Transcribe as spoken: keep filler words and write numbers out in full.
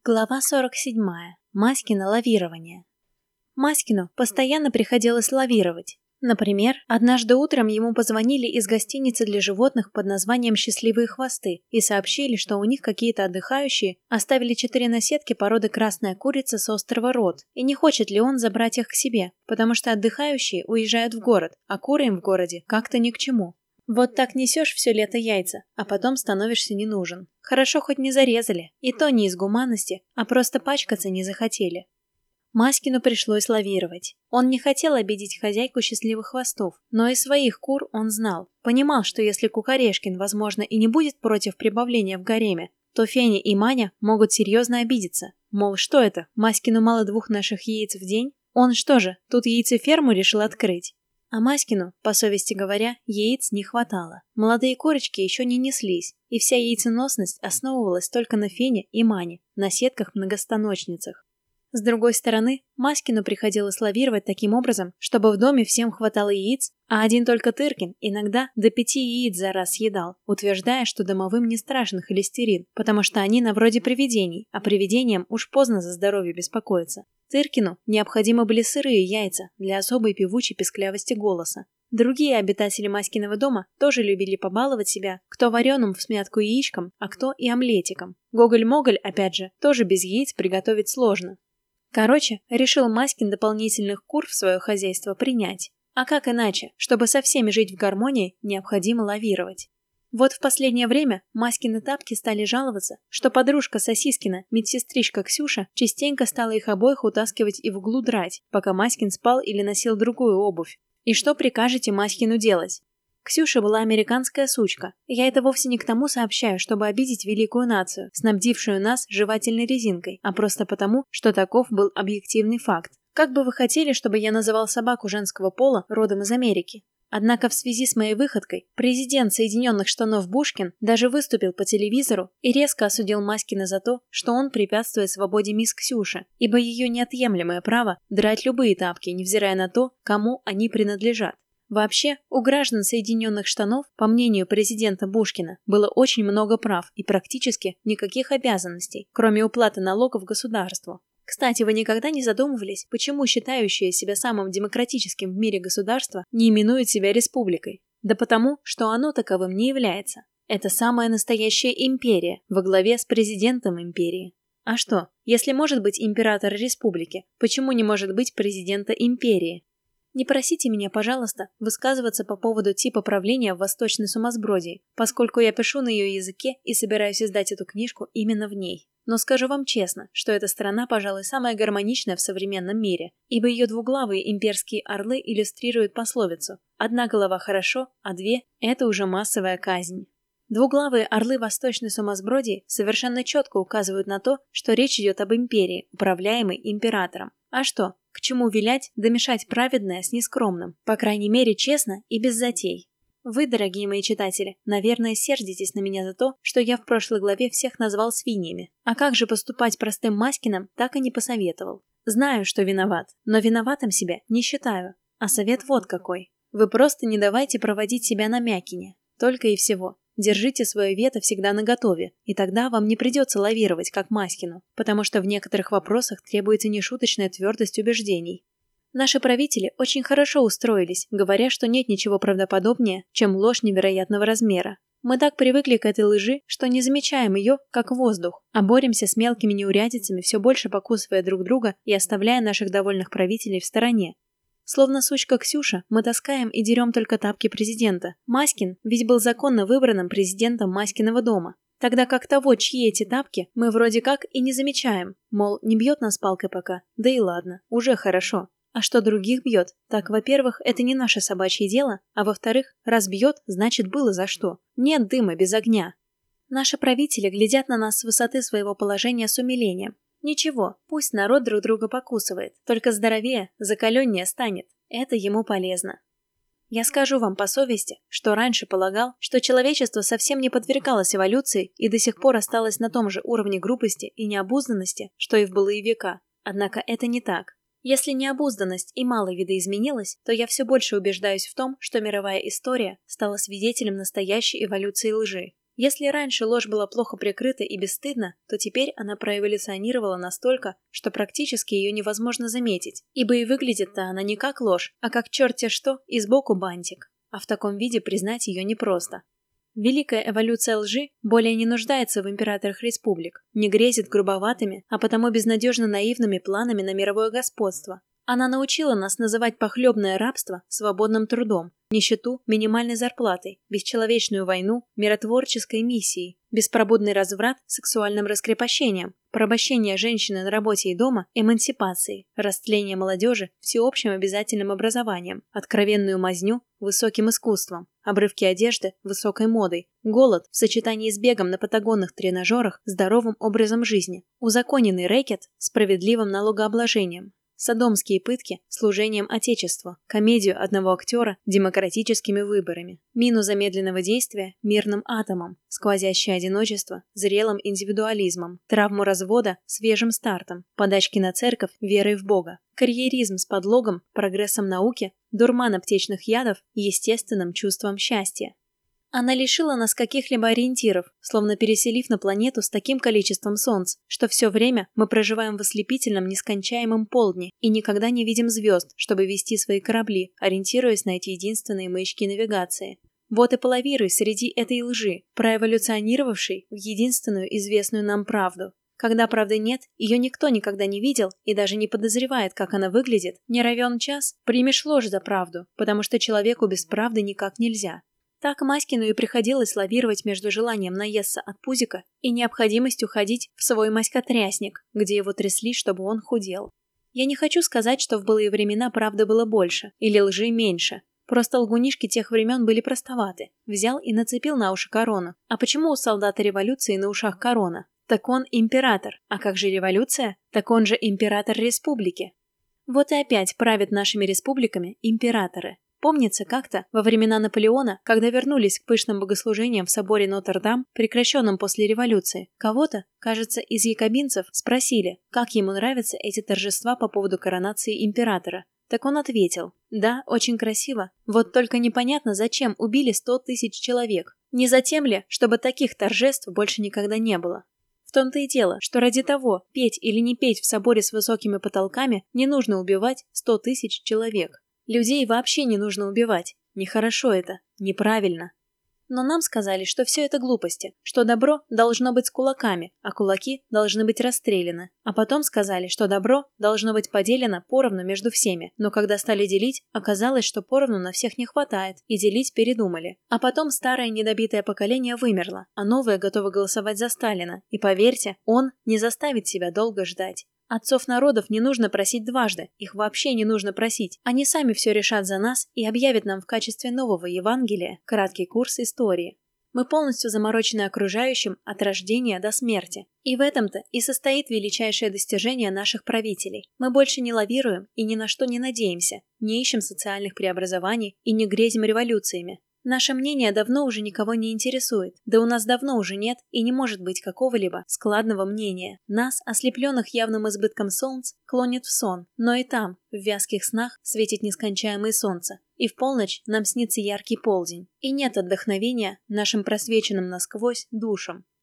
Глава сорок седьмая. Маськино лавирование. Маськину постоянно приходилось лавировать. Например, однажды утром ему позвонили из гостиницы для животных под названием «Счастливые хвосты» и сообщили, что у них какие-то отдыхающие оставили четыре наседки породы красная курица с острова Рот, и не хочет ли он забрать их к себе, потому что отдыхающие уезжают в город, а куры им в городе как-то ни к чему. Вот так несешь все лето яйца, а потом становишься не нужен. Хорошо хоть не зарезали, и то не из гуманности, а просто пачкаться не захотели. Маськину пришлось лавировать. Он не хотел обидеть хозяйку счастливых хвостов, но и своих кур он знал. Понимал, что если Кукарешкин, возможно, и не будет против прибавления в гареме, то Феня и Маня могут серьезно обидеться. Мол, что это, Маськину мало двух наших яиц в день? Он что же, тут яйцеферму решил открыть? А Маськину, по совести говоря, яиц не хватало. Молодые курочки еще не неслись, и вся яйценосность основывалась только на Фене и Мане, на сетках-многостаночницах. С другой стороны, Маськину приходилось лавировать таким образом, чтобы в доме всем хватало яиц, а один только Тыркин иногда до пяти яиц за раз съедал, утверждая, что домовым не страшен холестерин, потому что они на вроде привидений, а привидениям уж поздно за здоровье беспокоиться. Тыркину необходимы были сырые яйца для особой певучей песклявости голоса. Другие обитатели Маськиного дома тоже любили побаловать себя, кто вареным всмятку яичком, а кто и омлетиком. Гоголь-моголь, опять же, тоже без яиц приготовить сложно. Короче, решил Маськин дополнительных кур в свое хозяйство принять. А как иначе, чтобы со всеми жить в гармонии, необходимо лавировать. Вот в последнее время Маськины тапки стали жаловаться, что подружка Сосискина, медсестричка Ксюша, частенько стала их обоих утаскивать и в углу драть, пока Маськин спал или носил другую обувь. И что прикажете Маськину делать? Ксюша была американская сучка. Я это вовсе не к тому сообщаю, чтобы обидеть великую нацию, снабдившую нас жевательной резинкой, а просто потому, что таков был объективный факт. Как бы вы хотели, чтобы я называл собаку женского пола родом из Америки? Однако в связи с моей выходкой президент Соединенных Штанов Бушкин даже выступил по телевизору и резко осудил Маськина за то, что он препятствует свободе мисс Ксюши, ибо ее неотъемлемое право драть любые тапки, невзирая на то, кому они принадлежат. Вообще, у граждан Соединенных Штанов, по мнению президента Бушкина, было очень много прав и практически никаких обязанностей, кроме уплаты налогов государству. Кстати, вы никогда не задумывались, почему считающее себя самым демократическим в мире государство не именует себя республикой? Да потому, что оно таковым не является. Это самая настоящая империя, во главе с президентом империи. А что, если может быть император республики, почему не может быть президента империи? Не просите меня, пожалуйста, высказываться по поводу типа правления в Восточной Сумасбродии, поскольку я пишу на ее языке и собираюсь издать эту книжку именно в ней. Но скажу вам честно, что эта страна, пожалуй, самая гармоничная в современном мире, ибо ее двуглавые имперские орлы иллюстрируют пословицу «одна голова хорошо, а две – это уже массовая казнь». Двуглавые орлы Восточной Сумасбродии совершенно четко указывают на то, что речь идет об империи, управляемой императором. А что, к чему вилять да мешать праведное с нескромным, по крайней мере честно и без затей? Вы, дорогие мои читатели, наверное, сердитесь на меня за то, что я в прошлой главе всех назвал свиньями. А как же поступать простым Маськиным, так и не посоветовал. Знаю, что виноват, но виноватым себя не считаю. А совет вот какой. Вы просто не давайте проводить себя на мякине. Только и всего. Держите свое вето всегда наготове, и тогда вам не придется лавировать, как Маськину, потому что в некоторых вопросах требуется нешуточная твердость убеждений. Наши правители очень хорошо устроились, говоря, что нет ничего правдоподобнее, чем ложь невероятного размера. Мы так привыкли к этой лжи, что не замечаем ее, как воздух, а боремся с мелкими неурядицами, все больше покусывая друг друга и оставляя наших довольных правителей в стороне. Словно сучка Ксюша, мы таскаем и дерем только тапки президента. Маськин ведь был законно выбранным президентом Маськиного дома. Тогда как того, чьи эти тапки, мы вроде как и не замечаем. Мол, не бьет нас палкой пока, да и ладно, уже хорошо. А что других бьет? Так, во-первых, это не наше собачье дело, а во-вторых, раз бьет, значит было за что. Нет дыма без огня. Наши правители глядят на нас с высоты своего положения с умилением. Ничего, пусть народ друг друга покусывает, только здоровее, закаленнее станет. Это ему полезно. Я скажу вам по совести, что раньше полагал, что человечество совсем не подвергалось эволюции и до сих пор осталось на том же уровне грубости и необузданности, что и в былые века. Однако это не так. Если необузданность и мало видоизменилась, то я все больше убеждаюсь в том, что мировая история стала свидетелем настоящей эволюции лжи. Если раньше ложь была плохо прикрыта и бесстыдна, то теперь она проэволюционировала настолько, что практически ее невозможно заметить, ибо и выглядит-то она не как ложь, а как черт-те что и сбоку бантик. А в таком виде признать ее непросто. Великая эволюция лжи более не нуждается в императорах республик, не грезит грубоватыми, а потому безнадежно наивными планами на мировое господство. Она научила нас называть похлебное рабство свободным трудом, нищету минимальной зарплатой, бесчеловечную войну миротворческой миссией, беспробудный разврат сексуальным раскрепощением, порабощение женщины на работе и дома эмансипацией, растление молодежи всеобщим обязательным образованием, откровенную мазню высоким искусством, обрывки одежды высокой модой, голод в сочетании с бегом на патагонных тренажерах здоровым образом жизни, узаконенный рэкет справедливым налогообложением. Содомские пытки служением Отечеству, комедию одного актера демократическими выборами, мину замедленного действия мирным атомом, сквозящее одиночество зрелым индивидуализмом, травму развода свежим стартом, подачки на церковь верой в Бога, карьеризм с подлогом, прогрессом науки, дурман аптечных ядов и естественным чувством счастья. Она лишила нас каких-либо ориентиров, словно переселив на планету с таким количеством солнц, что все время мы проживаем в ослепительном нескончаемом полдне и никогда не видим звезд, чтобы вести свои корабли, ориентируясь на эти единственные маячки навигации. Вот и половируй среди этой лжи, проэволюционировавшей в единственную известную нам правду. Когда правды нет, ее никто никогда не видел и даже не подозревает, как она выглядит, не равен час, примешь ложь за правду, потому что человеку без правды никак нельзя. Так Маськину и приходилось лавировать между желанием наесться от пузика и необходимостью ходить в свой маськотрясник, где его трясли, чтобы он худел. Я не хочу сказать, что в былые времена правды было больше или лжи меньше. Просто лгунишки тех времен были простоваты. Взял и нацепил на уши корону. А почему у солдата революции на ушах корона? Так он император. А как же революция? Так он же император республики. Вот и опять правят нашими республиками императоры. Помнится как-то, во времена Наполеона, когда вернулись к пышным богослужениям в соборе Нотр-Дам, прекращенном после революции, кого-то, кажется, из якобинцев, спросили, как ему нравятся эти торжества по поводу коронации императора. Так он ответил: «Да, очень красиво, вот только непонятно, зачем убили сто тысяч человек. Не затем ли, чтобы таких торжеств больше никогда не было?» В том-то и дело, что ради того, петь или не петь в соборе с высокими потолками, не нужно убивать сто тысяч человек. Людей вообще не нужно убивать. Нехорошо это, неправильно. Но нам сказали, что все это глупости, что добро должно быть с кулаками, а кулаки должны быть расстреляны. А потом сказали, что добро должно быть поделено поровну между всеми. Но когда стали делить, оказалось, что поровну на всех не хватает, и делить передумали. А потом старое недобитое поколение вымерло, а новое готово голосовать за Сталина. И поверьте, он не заставит себя долго ждать. Отцов народов не нужно просить дважды, их вообще не нужно просить. Они сами все решат за нас и объявят нам в качестве нового Евангелия краткий курс истории. Мы полностью заморочены окружающим от рождения до смерти. И в этом-то и состоит величайшее достижение наших правителей. Мы больше не лавируем и ни на что не надеемся, не ищем социальных преобразований и не грезим революциями. Наше мнение давно уже никого не интересует, да у нас давно уже нет и не может быть какого-либо складного мнения. Нас, ослепленных явным избытком солнц, клонит в сон, но и там, в вязких снах, светит нескончаемое солнце, и в полночь нам снится яркий полдень, и нет отдохновения нашим просвеченным насквозь душам.